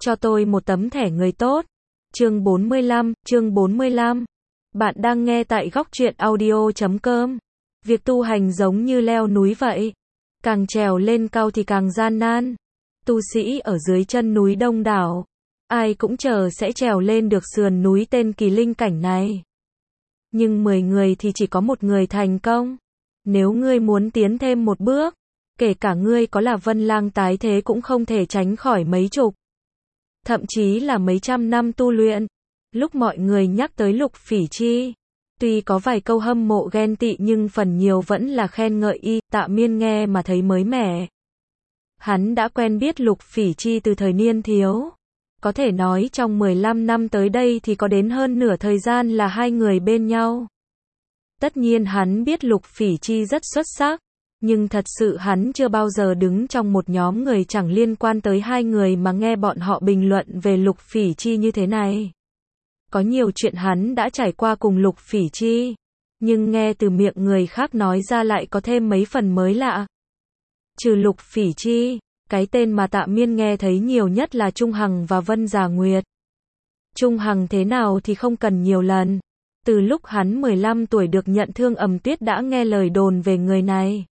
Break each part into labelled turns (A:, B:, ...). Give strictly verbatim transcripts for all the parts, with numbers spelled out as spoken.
A: cho tôi một tấm thẻ người tốt. Chương bốn mươi lăm, chương bốn mươi lăm. Bạn đang nghe tại góc truyện audio chấm com. Việc tu hành giống như leo núi vậy. Càng trèo lên cao thì càng gian nan. Tu sĩ ở dưới chân núi đông đảo. Ai cũng chờ sẽ trèo lên được sườn núi tên Kỳ Linh cảnh này. Nhưng mười người thì chỉ có một người thành công. Nếu ngươi muốn tiến thêm một bước, kể cả ngươi có là Vân Lang tái thế cũng không thể tránh khỏi mấy chục, thậm chí là mấy trăm năm tu luyện. Lúc mọi người nhắc tới Lục Phỉ Chi, tuy có vài câu hâm mộ ghen tị nhưng phần nhiều vẫn là khen ngợi y. Tạ Miên nghe mà thấy mới mẻ. Hắn đã quen biết Lục Phỉ Chi từ thời niên thiếu. Có thể nói trong mười lăm năm tới đây thì có đến hơn nửa thời gian là hai người bên nhau. Tất nhiên hắn biết Lục Phỉ Chi rất xuất sắc, nhưng thật sự hắn chưa bao giờ đứng trong một nhóm người chẳng liên quan tới hai người mà nghe bọn họ bình luận về Lục Phỉ Chi như thế này. Có nhiều chuyện hắn đã trải qua cùng Lục Phỉ Chi, nhưng nghe từ miệng người khác nói ra lại có thêm mấy phần mới lạ. Trừ Lục Phỉ Chi, cái tên mà Tạ Miên nghe thấy nhiều nhất là Trung Hằng và Vân Giả Nguyệt. Trung Hằng thế nào thì không cần nhiều lần. Từ lúc hắn mười lăm tuổi được nhận thương Ẩm Tuyết đã nghe lời đồn về người này.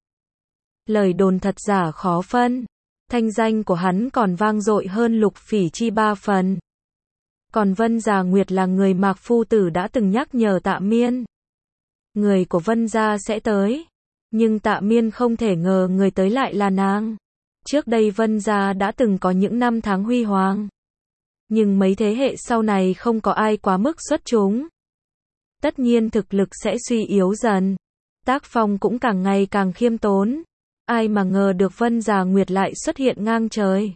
A: Lời đồn thật giả khó phân. Thanh danh của hắn còn vang dội hơn Lục Phỉ Chi ba phần. Còn Vân Giả Nguyệt là người Mạc Phu Tử đã từng nhắc nhở Tạ Miên. Người của Vân gia sẽ tới. Nhưng Tạ Miên không thể ngờ người tới lại là nàng. Trước đây Vân gia đã từng có những năm tháng huy hoàng. Nhưng mấy thế hệ sau này không có ai quá mức xuất chúng. Tất nhiên thực lực sẽ suy yếu dần. Tác phong cũng càng ngày càng khiêm tốn. Ai mà ngờ được Vân Giả Nguyệt lại xuất hiện ngang trời.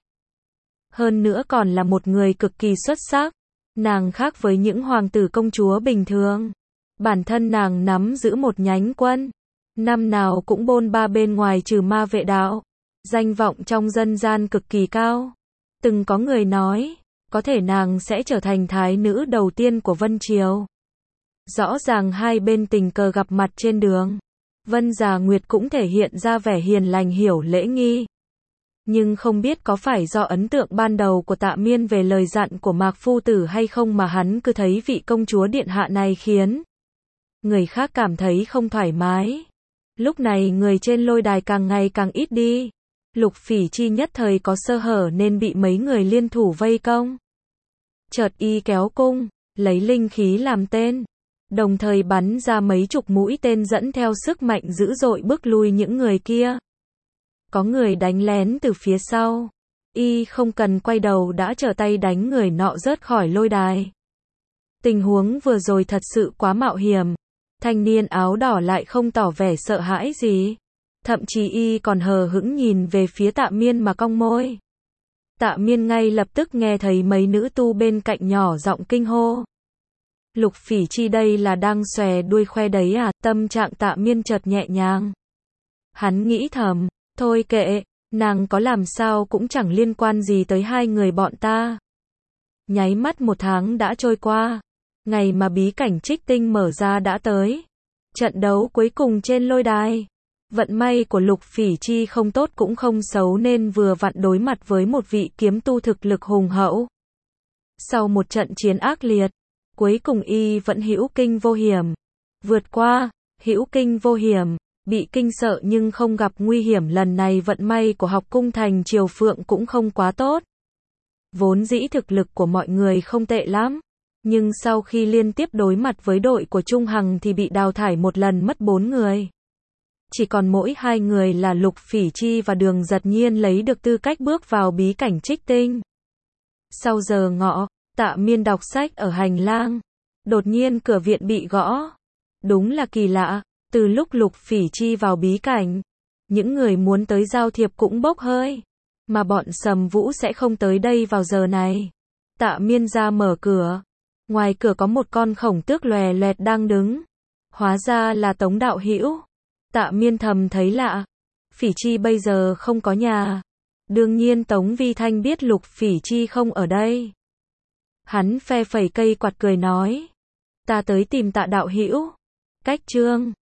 A: Hơn nữa còn là một người cực kỳ xuất sắc. Nàng khác với những hoàng tử công chúa bình thường. Bản thân nàng nắm giữ một nhánh quân. Năm nào cũng bôn ba bên ngoài trừ ma vệ đạo. Danh vọng trong dân gian cực kỳ cao. Từng có người nói, có thể nàng sẽ trở thành thái nữ đầu tiên của Vân Triều. Rõ ràng hai bên tình cờ gặp mặt trên đường. Vân Giả Nguyệt cũng thể hiện ra vẻ hiền lành hiểu lễ nghi. Nhưng không biết có phải do ấn tượng ban đầu của Tạ Miên về lời dặn của Mạc Phu Tử hay không mà hắn cứ thấy vị công chúa điện hạ này khiến người khác cảm thấy không thoải mái. Lúc này người trên lôi đài càng ngày càng ít đi. Lục Phỉ Chi nhất thời có sơ hở nên bị mấy người liên thủ vây công. Chợt y kéo cung, lấy linh khí làm tên. Đồng thời bắn ra mấy chục mũi tên dẫn theo sức mạnh dữ dội bức lui những người kia. Có người đánh lén từ phía sau. Y không cần quay đầu đã trở tay đánh người nọ rớt khỏi lôi đài. Tình huống vừa rồi thật sự quá mạo hiểm. Thanh niên áo đỏ lại không tỏ vẻ sợ hãi gì. Thậm chí y còn hờ hững nhìn về phía Tạ Miên mà cong môi. Tạ Miên ngay lập tức nghe thấy mấy nữ tu bên cạnh nhỏ giọng kinh hô. Lục Phỉ Chi đây là đang xòe đuôi khoe đấy à? Tâm trạng Tạ Miên chợt nhẹ nhàng. Hắn nghĩ thầm, thôi kệ, nàng có làm sao cũng chẳng liên quan gì tới hai người bọn ta. Nháy mắt một tháng đã trôi qua. Ngày mà bí cảnh Trích Tinh mở ra đã tới. Trận đấu cuối cùng trên lôi đài. Vận may của Lục Phỉ Chi không tốt cũng không xấu nên vừa vặn đối mặt với một vị kiếm tu thực lực hùng hậu. Sau một trận chiến ác liệt, cuối cùng y vẫn hữu kinh vô hiểm. Vượt qua, hữu kinh vô hiểm, bị kinh sợ nhưng không gặp nguy hiểm. Lần này vận may của học cung thành Triều Phượng cũng không quá tốt. Vốn dĩ thực lực của mọi người không tệ lắm. Nhưng sau khi liên tiếp đối mặt với đội của Trung Hằng thì bị đào thải một lần mất bốn người. Chỉ còn mỗi hai người là Lục Phỉ Chi và Đường Giật Nhiên lấy được tư cách bước vào bí cảnh Trích Tinh. Sau giờ ngọ, Tạ Miên đọc sách ở hành lang. Đột nhiên cửa viện bị gõ. Đúng là kỳ lạ, từ lúc Lục Phỉ Chi vào bí cảnh, những người muốn tới giao thiệp cũng bốc hơi. Mà bọn Sầm Vũ sẽ không tới đây vào giờ này. Tạ Miên ra mở cửa. Ngoài cửa có một con khổng tước lòe loẹt đang đứng. Hóa ra là Tống đạo hữu. Tạ Miên thầm thấy lạ. Phỉ Chi bây giờ không có nhà. Đương nhiên Tống Vi Thanh biết Lục Phỉ Chi không ở đây. Hắn phe phẩy cây quạt cười nói. Ta tới tìm Tạ đạo hữu. Cách chương.